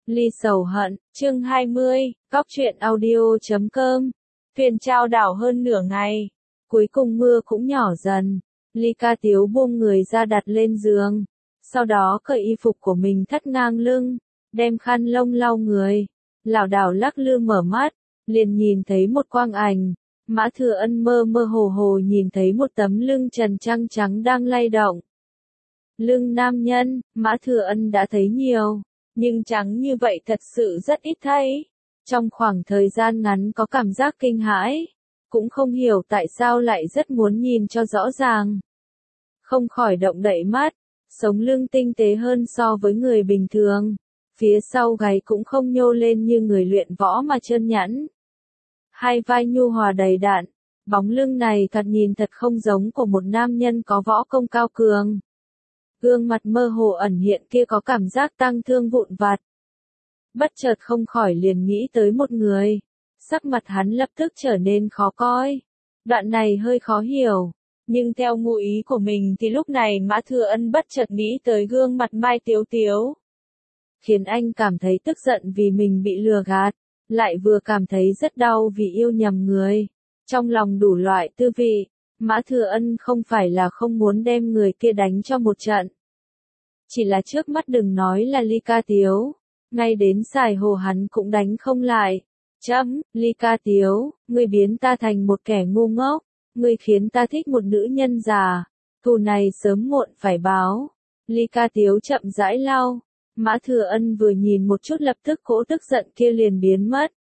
Ly sầu hận, chương 20, Cóc truyện audio.com. Thuyền chao đảo hơn nửa ngày. Cuối cùng mưa cũng nhỏ dần. Ly Ca Tiếu buông người ra đặt lên giường. Sau đó cởi y phục của mình thắt ngang lưng. Đem khăn lông lau người. Lảo đảo lắc lư mở mắt. Liền nhìn thấy một quang ảnh. Mã Thừa Ân mơ mơ hồ hồ nhìn thấy một tấm lưng trần trắng trắng đang lay động. Lưng nam nhân, Mã Thừa Ân đã thấy nhiều. Nhưng trắng như vậy thật sự rất ít thấy. Trong khoảng thời gian ngắn có cảm giác kinh hãi. Cũng không hiểu tại sao lại rất muốn nhìn cho rõ ràng. Không khỏi động đậy mắt. Sống lưng tinh tế hơn so với người bình thường. Phía sau gáy cũng không nhô lên như người luyện võ mà trơn nhẵn. Hai vai nhu hòa đầy đặn. Bóng lưng này thật nhìn thật không giống của một nam nhân có võ công cao cường. Gương mặt mơ hồ ẩn hiện kia có cảm giác tang thương vụn vặt. Bất chợt không khỏi liền nghĩ tới một người. Sắc mặt hắn lập tức trở nên khó coi. Đoạn này hơi khó hiểu. Nhưng theo ngụ ý của mình thì lúc này Mã Thừa Ân bất chợt nghĩ tới gương mặt Mai Tiếu Tiếu. Khiến anh cảm thấy tức giận vì mình bị lừa gạt. Lại vừa cảm thấy rất đau vì yêu nhầm người. Trong lòng đủ loại tư vị. Mã Thừa Ân không phải là không muốn đem người kia đánh cho một trận. Chỉ là trước mắt đừng nói là Ly Ca Tiếu. Ngay đến Sài Hồ hắn cũng đánh không lại. Ly Ca Tiếu, ngươi biến ta thành một kẻ ngu ngốc. Ngươi khiến ta thích một nữ nhân già. Thù này sớm muộn phải báo. Ly Ca Tiếu chậm rãi lau. Mã Thừa Ân vừa nhìn một chút lập tức cỗ tức giận kia liền biến mất.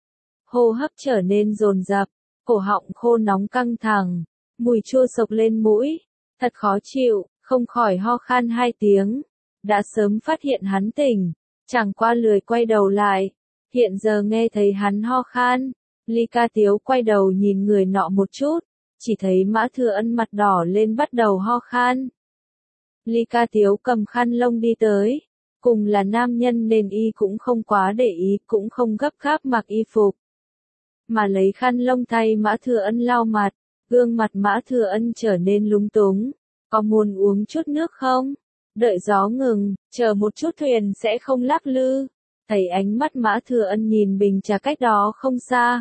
Hô hấp trở nên dồn dập. Cổ họng khô nóng căng thẳng. Mùi chua sộc lên mũi. Thật khó chịu, không khỏi ho khan 2 tiếng. Đã sớm phát hiện hắn tỉnh. Chẳng qua lười quay đầu lại. Hiện giờ nghe thấy hắn ho khan. Ly Ca Tiếu quay đầu nhìn người nọ một chút. Chỉ thấy Mã Thừa Ân mặt đỏ lên bắt đầu ho khan. Ly Ca Tiếu cầm khăn lông đi tới. Cùng là nam nhân nên y cũng không quá để ý, cũng không gấp gáp mặc y phục. Mà lấy khăn lông thay Mã Thừa Ân lau mặt. Gương mặt Mã Thừa Ân trở nên lúng túng. Có muốn uống chút nước không? Đợi gió ngừng, chờ một chút thuyền sẽ không lắc lư. Thấy ánh mắt Mã Thừa Ân nhìn bình trà cách đó không xa.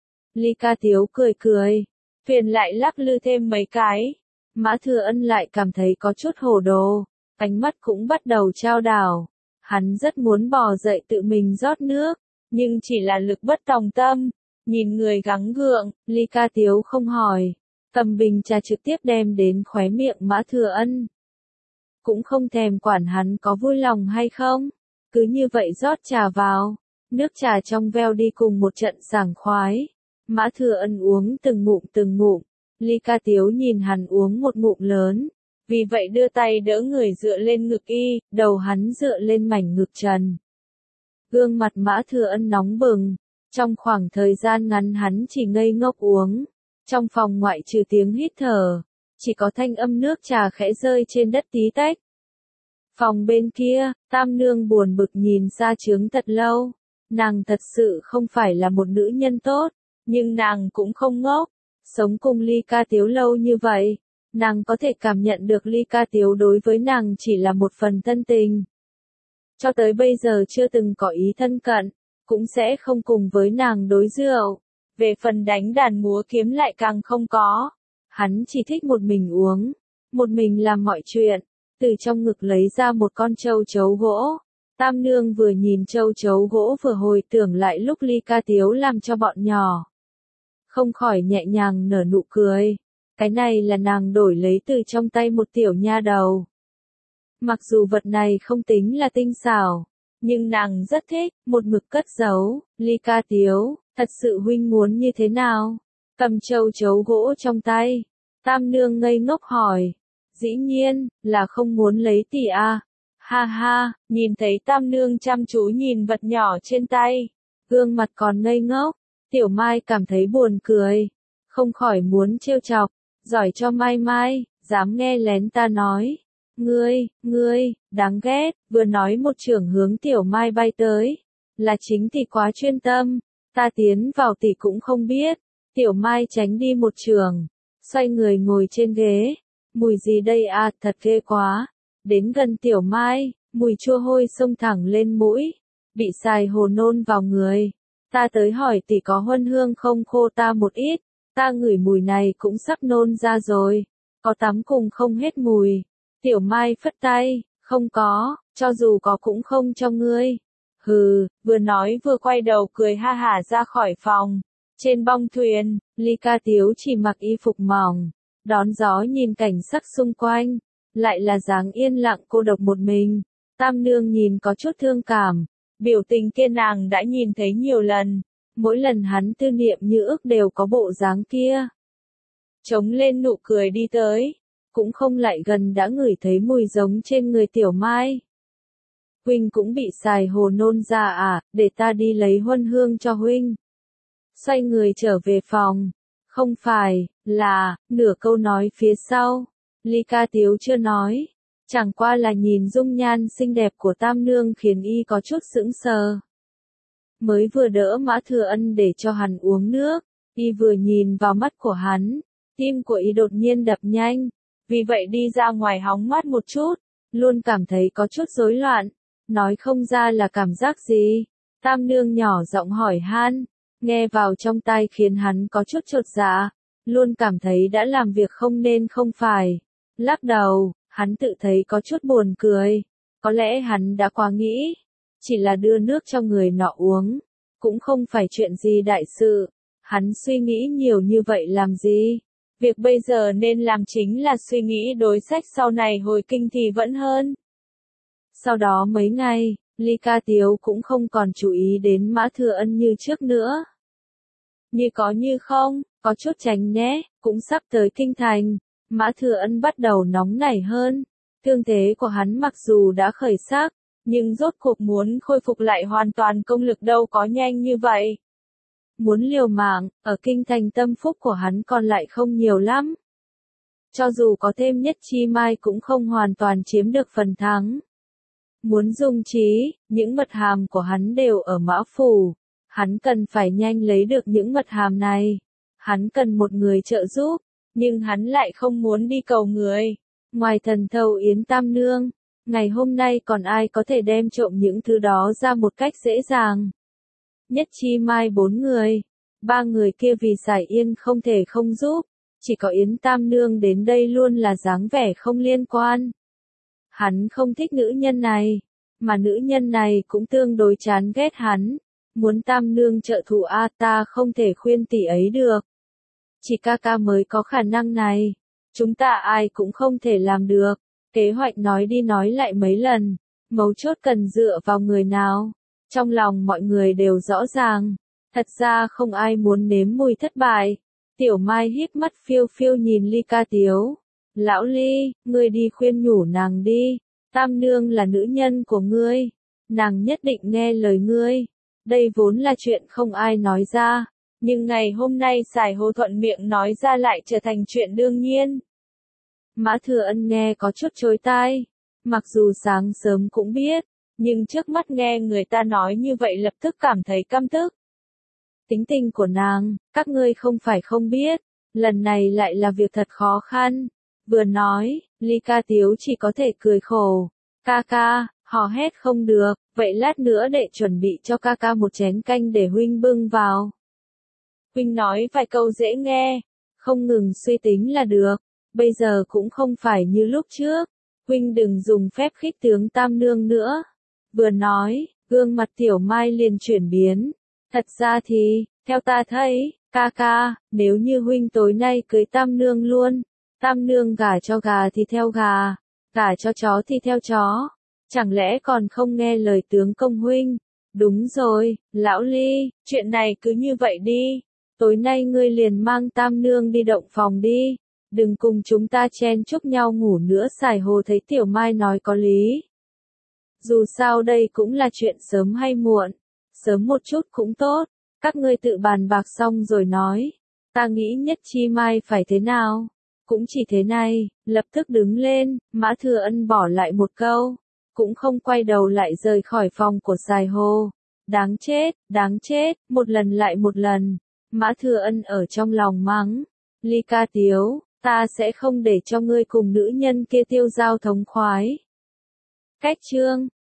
Ly Ca Tiếu cười cười. Thuyền lại lắc lư thêm mấy cái. Mã Thừa Ân lại cảm thấy có chút hồ đồ. Ánh mắt cũng bắt đầu chao đảo. Hắn rất muốn bò dậy tự mình rót nước. Nhưng chỉ là lực bất tòng tâm. Nhìn người gắng gượng, Ly Ca Tiếu không hỏi. Cầm bình trà trực tiếp đem đến khóe miệng Mã Thừa Ân. Cũng không thèm quản hắn có vui lòng hay không. Cứ như vậy rót trà vào. Nước trà trong veo đi cùng một trận sảng khoái. Mã Thừa Ân uống từng ngụm. Ly Ca Tiếu nhìn hắn uống một ngụm lớn. Vì vậy đưa tay đỡ người dựa lên ngực y, đầu hắn dựa lên mảnh ngực trần. Gương mặt Mã Thừa Ân nóng bừng. Trong khoảng thời gian ngắn hắn chỉ ngây ngốc uống. Trong phòng ngoại trừ tiếng hít thở. Chỉ có thanh âm nước trà khẽ rơi trên đất tí tách. Phòng bên kia, Tam Nương buồn bực nhìn Sa Chướng thật lâu. Nàng thật sự không phải là một nữ nhân tốt. Nhưng nàng cũng không ngốc. Sống cùng Ly Ca Tiếu lâu như vậy. Nàng có thể cảm nhận được Ly Ca Tiếu đối với nàng chỉ là một phần thân tình. Cho tới bây giờ chưa từng có ý thân cận. Cũng sẽ không cùng với nàng đối rượu. Về phần đánh đàn múa kiếm lại càng không có. Hắn chỉ thích một mình uống. Một mình làm mọi chuyện. Từ trong ngực lấy ra một con châu chấu gỗ. Tam Nương vừa nhìn châu chấu gỗ vừa hồi tưởng lại lúc Ly Ca Tiếu làm cho bọn nhỏ. Không khỏi nhẹ nhàng nở nụ cười. Cái này là nàng đổi lấy từ trong tay một tiểu nha đầu. Mặc dù vật này không tính là tinh xảo. Nhưng nàng rất thích, một mực cất giấu. Ly Ca Tiếu, thật sự huynh muốn như thế nào? Cầm châu chấu gỗ trong tay. Tam Nương ngây ngốc hỏi. Dĩ nhiên, là không muốn lấy tỷ a. Ha ha, nhìn thấy Tam Nương chăm chú nhìn vật nhỏ trên tay. Gương mặt còn ngây ngốc. Tiểu Mai cảm thấy buồn cười. Không khỏi muốn trêu chọc. Giỏi cho Mai Mai, dám nghe lén ta nói. Ngươi, đáng ghét, vừa nói một chưởng hướng Tiểu Mai bay tới. Là chính tỷ quá chuyên tâm. Ta tiến vào tỷ cũng không biết. Tiểu Mai tránh đi một chưởng. Xoay người ngồi trên ghế. Mùi gì đây à, thật ghê quá. Đến gần Tiểu Mai, mùi chua hôi xông thẳng lên mũi. bị xài hồ nôn vào người. Ta tới hỏi tỷ có huân hương không khô ta một ít, ta ngửi mùi này cũng sắp nôn ra rồi, có tắm cùng không hết mùi. Tiểu Mai phất tay, không có, cho dù có cũng không cho ngươi. Hừ, vừa nói vừa quay đầu cười ha hả ra khỏi phòng. Trên bong thuyền, Ly Ca Tiếu chỉ mặc y phục mỏng, đón gió nhìn cảnh sắc xung quanh, lại là dáng yên lặng cô độc một mình. Tam Nương nhìn có chút thương cảm, biểu tình kia nàng đã nhìn thấy nhiều lần, mỗi lần hắn tư niệm như ước đều có bộ dáng kia. Chống lên nụ cười đi tới, cũng không lại gần đã ngửi thấy mùi giống trên người Tiểu Mai. Huynh cũng bị xài hồ nôn ra à, để ta đi lấy huân hương cho huynh. Xoay người trở về phòng. Không phải, là, nửa câu nói phía sau. Ly Ca Tiếu chưa nói. Chẳng qua là nhìn dung nhan xinh đẹp của Tam Nương khiến y có chút sững sờ. Mới vừa đỡ Mã Thừa Ân để cho hắn uống nước, y vừa nhìn vào mắt của hắn, tim của y đột nhiên đập nhanh. Vì vậy đi ra ngoài hóng mát một chút, luôn cảm thấy có chút rối loạn, nói không ra là cảm giác gì. Tam Nương nhỏ giọng hỏi han, nghe vào trong tai khiến hắn có chút chột dạ, luôn cảm thấy đã làm việc không nên không phải. Lắc đầu, hắn tự thấy có chút buồn cười, có lẽ hắn đã quá nghĩ, chỉ là đưa nước cho người nọ uống, cũng không phải chuyện gì đại sự, hắn suy nghĩ nhiều như vậy làm gì. Việc bây giờ nên làm chính là suy nghĩ đối sách sau này hồi kinh thì vẫn hơn. Sau đó mấy ngày, Ly Ca Tiếu cũng không còn chú ý đến Mã Thừa Ân như trước nữa. Như có như không, có chút tránh né, cũng sắp tới kinh thành. Mã Thừa Ân bắt đầu nóng nảy hơn. Thương thế của hắn mặc dù đã khởi sắc, nhưng rốt cuộc muốn khôi phục lại hoàn toàn công lực đâu có nhanh như vậy. Muốn liều mạng, ở kinh thành tâm phúc của hắn còn lại không nhiều lắm. Cho dù có thêm Nhất Chi Mai cũng không hoàn toàn chiếm được phần thắng. Muốn dung trí, những mật hàm của hắn đều ở Mã Phủ. Hắn cần phải nhanh lấy được những mật hàm này. Hắn cần một người trợ giúp, nhưng hắn lại không muốn đi cầu người. Ngoài Thần Thâu Yến Tam Nương, ngày hôm nay còn ai có thể đem trộm những thứ đó ra một cách dễ dàng. Nhất Chi Mai 4 người, 3 người kia vì giải yên không thể không giúp, chỉ có Yến Tam Nương đến đây luôn là dáng vẻ không liên quan. Hắn không thích nữ nhân này, mà nữ nhân này cũng tương đối chán ghét hắn. Muốn Tam Nương trợ thủ a ta không thể khuyên tỷ ấy được. Chỉ ca ca mới có khả năng này. Chúng ta ai cũng không thể làm được. Kế hoạch nói đi nói lại mấy lần. Mấu chốt cần dựa vào người nào. Trong lòng mọi người đều rõ ràng. Thật ra không ai muốn nếm mùi thất bại. Tiểu Mai híp mắt phiêu phiêu nhìn Ly Ca Tiếu. Lão Ly, ngươi đi khuyên nhủ nàng đi. Tam Nương là nữ nhân của ngươi. Nàng nhất định nghe lời ngươi. Đây vốn là chuyện không ai nói ra. Nhưng ngày hôm nay Sài Hồ thuận miệng nói ra lại trở thành chuyện đương nhiên. Mã Thừa Ân nghe có chút chối tai. Mặc dù sáng sớm cũng biết, nhưng trước mắt nghe người ta nói như vậy lập tức cảm thấy căm tức. Tính tình của nàng, các ngươi không phải không biết, lần này lại là việc thật khó khăn. Vừa nói, Ly Ca Tiếu chỉ có thể cười khổ. Ca ca, hò hét không được, vậy lát nữa đệ chuẩn bị cho ca ca một chén canh để huynh bưng vào. Huynh nói vài câu dễ nghe, không ngừng suy tính là được, bây giờ cũng không phải như lúc trước. Huynh đừng dùng phép khích tướng Tam Nương nữa. Vừa nói, gương mặt Tiểu Mai liền chuyển biến. Thật ra thì, theo ta thấy, ca ca, nếu như huynh tối nay cưới Tam Nương luôn, Tam Nương gả cho gà thì theo gà, gả cho chó thì theo chó. Chẳng lẽ còn không nghe lời tướng công huynh? Đúng rồi, lão Ly, chuyện này cứ như vậy đi. Tối nay ngươi liền mang Tam Nương đi động phòng đi. Đừng cùng chúng ta chen chúc nhau ngủ nữa. Sài Hồ thấy Tiểu Mai nói có lý. Dù sao đây cũng là chuyện sớm hay muộn. Sớm một chút cũng tốt. Các ngươi tự bàn bạc xong rồi nói. Ta nghĩ Nhất Chi Mai phải thế nào? Cũng chỉ thế này, lập tức đứng lên, Mã Thừa Ân bỏ lại một câu. Cũng không quay đầu lại rời khỏi phòng của Sài Hồ. Đáng chết, một lần lại một lần. Mã Thừa Ân ở trong lòng mắng. Ly Ca Tiếu, ta sẽ không để cho ngươi cùng nữ nhân kia tiêu giao thống khoái. Cách chương